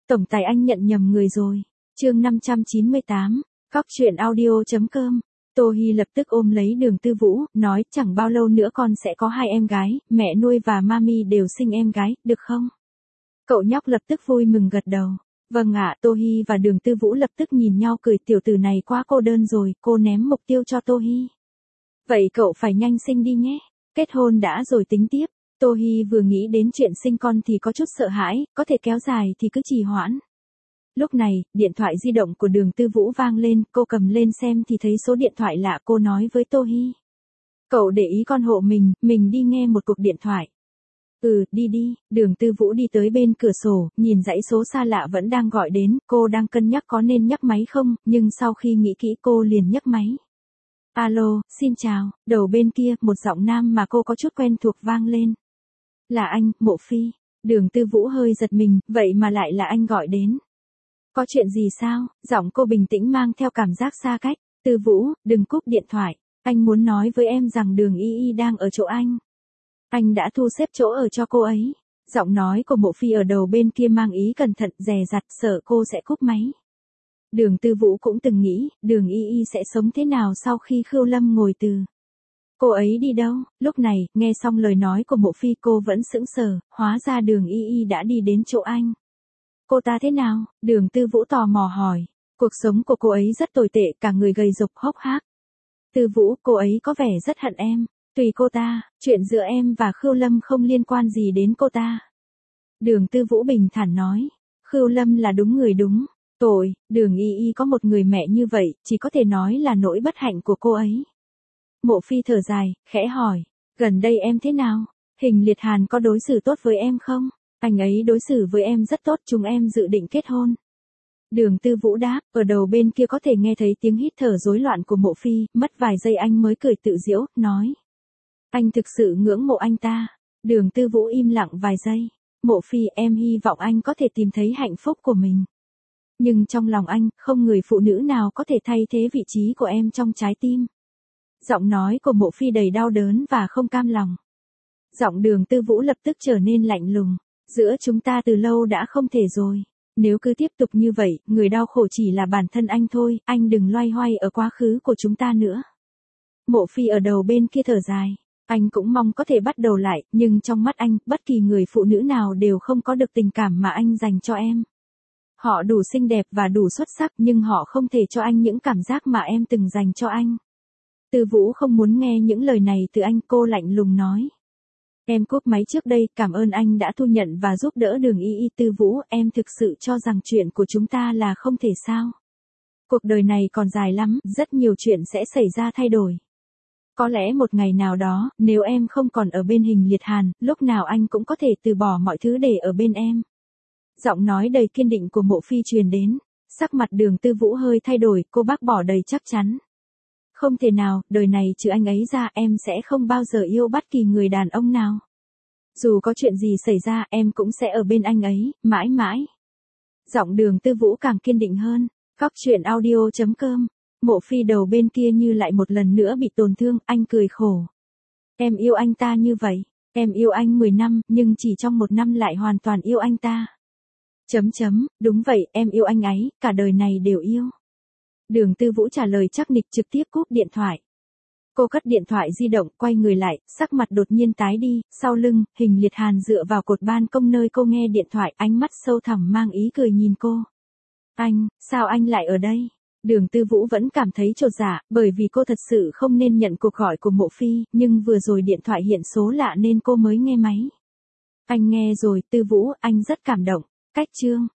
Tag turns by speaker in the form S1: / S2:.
S1: Tổng tài anh nhận nhầm người rồi. Chương 598, Cóc truyện audio.com. Tô Hi lập tức ôm lấy Đường Tư Vũ, nói chẳng bao lâu nữa con sẽ có 2 em gái, mẹ nuôi và mami đều sinh em gái, được không? Cậu nhóc lập tức vui mừng gật đầu. Vâng ạ, Tô Hi và Đường Tư Vũ lập tức nhìn nhau cười, tiểu tử này quá cô đơn rồi, cô ném mục tiêu cho Tô Hi. Vậy cậu phải nhanh sinh đi nhé, kết hôn đã rồi tính tiếp. Tô Hi vừa nghĩ đến chuyện sinh con thì có chút sợ hãi, có thể kéo dài thì cứ trì hoãn. Lúc này, điện thoại di động của Đường Tư Vũ vang lên, cô cầm lên xem thì thấy số điện thoại lạ, cô nói với Tô Hi. Cậu để ý con hộ mình đi nghe một cuộc điện thoại. Đi, Đường Tư Vũ đi tới bên cửa sổ, nhìn dãy số xa lạ vẫn đang gọi đến, cô đang cân nhắc có nên nhấc máy không, nhưng sau khi nghĩ kỹ cô liền nhấc máy. Alo, xin chào, đầu bên kia, một giọng nam mà cô có chút quen thuộc vang lên. Là anh, Mộ Phi. Đường Tư Vũ hơi giật mình, vậy mà lại là anh gọi đến. Có chuyện gì sao? Giọng cô bình tĩnh mang theo cảm giác xa cách. Tư Vũ, đừng cúp điện thoại. Anh muốn nói với em rằng Đường Y đang ở chỗ anh. Anh đã thu xếp chỗ ở cho cô ấy. Giọng nói của Mộ Phi ở đầu bên kia mang ý cẩn thận, dè dặt, sợ cô sẽ cúp máy. Đường Tư Vũ cũng từng nghĩ, Đường Y sẽ sống thế nào sau khi Khưu Lâm ngồi từ. Cô ấy đi đâu? Lúc này, nghe xong lời nói của Mộ Phi cô vẫn sững sờ, hóa ra Đường Y đã đi đến chỗ anh. Cô ta thế nào? Đường Tư Vũ tò mò hỏi. Cuộc sống của cô ấy rất tồi tệ, cả người gầy rộc hốc hác. Tư Vũ, cô ấy có vẻ rất hận em. Tùy cô ta, chuyện giữa em và Khưu Lâm không liên quan gì đến cô ta. Đường Tư Vũ bình thản nói. Khưu Lâm là đúng người đúng. Tội, Đường Y có một người mẹ như vậy, chỉ có thể nói là nỗi bất hạnh của cô ấy. Mộ Phi thở dài, khẽ hỏi. Gần đây em thế nào? Hình Liệt Hàn có đối xử tốt với em không? Anh ấy đối xử với em rất tốt, chúng em dự định kết hôn. Đường Tư Vũ đáp, ở đầu bên kia có thể nghe thấy tiếng hít thở rối loạn của Mộ Phi, mất vài giây anh mới cười tự giễu, nói. Anh thực sự ngưỡng mộ anh ta. Đường Tư Vũ im lặng vài giây. Mộ Phi, em hy vọng anh có thể tìm thấy hạnh phúc của mình. Nhưng trong lòng anh, không người phụ nữ nào có thể thay thế vị trí của em trong trái tim. Giọng nói của Mộ Phi đầy đau đớn và không cam lòng. Giọng Đường Tư Vũ lập tức trở nên lạnh lùng. Giữa chúng ta từ lâu đã không thể rồi. Nếu cứ tiếp tục như vậy, người đau khổ chỉ là bản thân anh thôi, anh đừng loay hoay ở quá khứ của chúng ta nữa. Mộ Phi ở đầu bên kia thở dài. Anh cũng mong có thể bắt đầu lại, nhưng trong mắt anh, bất kỳ người phụ nữ nào đều không có được tình cảm mà anh dành cho em. Họ đủ xinh đẹp và đủ xuất sắc, nhưng họ không thể cho anh những cảm giác mà em từng dành cho anh. Tư Vũ không muốn nghe những lời này từ anh, cô lạnh lùng nói. Em cúp máy trước đây, cảm ơn anh đã thu nhận và giúp đỡ Đường Y. Tư Vũ, em thực sự cho rằng chuyện của chúng ta là không thể sao? Cuộc đời này còn dài lắm, rất nhiều chuyện sẽ xảy ra thay đổi. Có lẽ một ngày nào đó, nếu em không còn ở bên Hình Liệt Hàn, lúc nào anh cũng có thể từ bỏ mọi thứ để ở bên em. Giọng nói đầy kiên định của Mộ Phi truyền đến. Sắc mặt Đường Tư Vũ hơi thay đổi, cô bác bỏ đầy chắc chắn. Không thể nào, đời này trừ anh ấy ra em sẽ không bao giờ yêu bất kỳ người đàn ông nào. Dù có chuyện gì xảy ra em cũng sẽ ở bên anh ấy, mãi mãi. Giọng Đường Tư Vũ càng kiên định hơn. Cóc truyện audio.com. Mộ Phi đầu bên kia như lại một lần nữa bị tổn thương, anh cười khổ. Em yêu anh ta như vậy. Em yêu anh 10 năm, nhưng chỉ trong 1 năm lại hoàn toàn yêu anh ta. Đúng vậy, em yêu anh ấy, cả đời này đều yêu. Đường Tư Vũ trả lời chắc nịch, trực tiếp cúp điện thoại. Cô cất điện thoại di động, quay người lại, sắc mặt đột nhiên tái đi, sau lưng, Hình Liệt Hàn dựa vào cột ban công nơi cô nghe điện thoại, ánh mắt sâu thẳm mang ý cười nhìn cô. Anh, sao anh lại ở đây? Đường Tư Vũ vẫn cảm thấy chột dạ, bởi vì cô thật sự không nên nhận cuộc gọi của Mộ Phi, nhưng vừa rồi điện thoại hiện số lạ nên cô mới nghe máy. Anh nghe rồi, Tư Vũ, anh rất cảm động. Cách chương.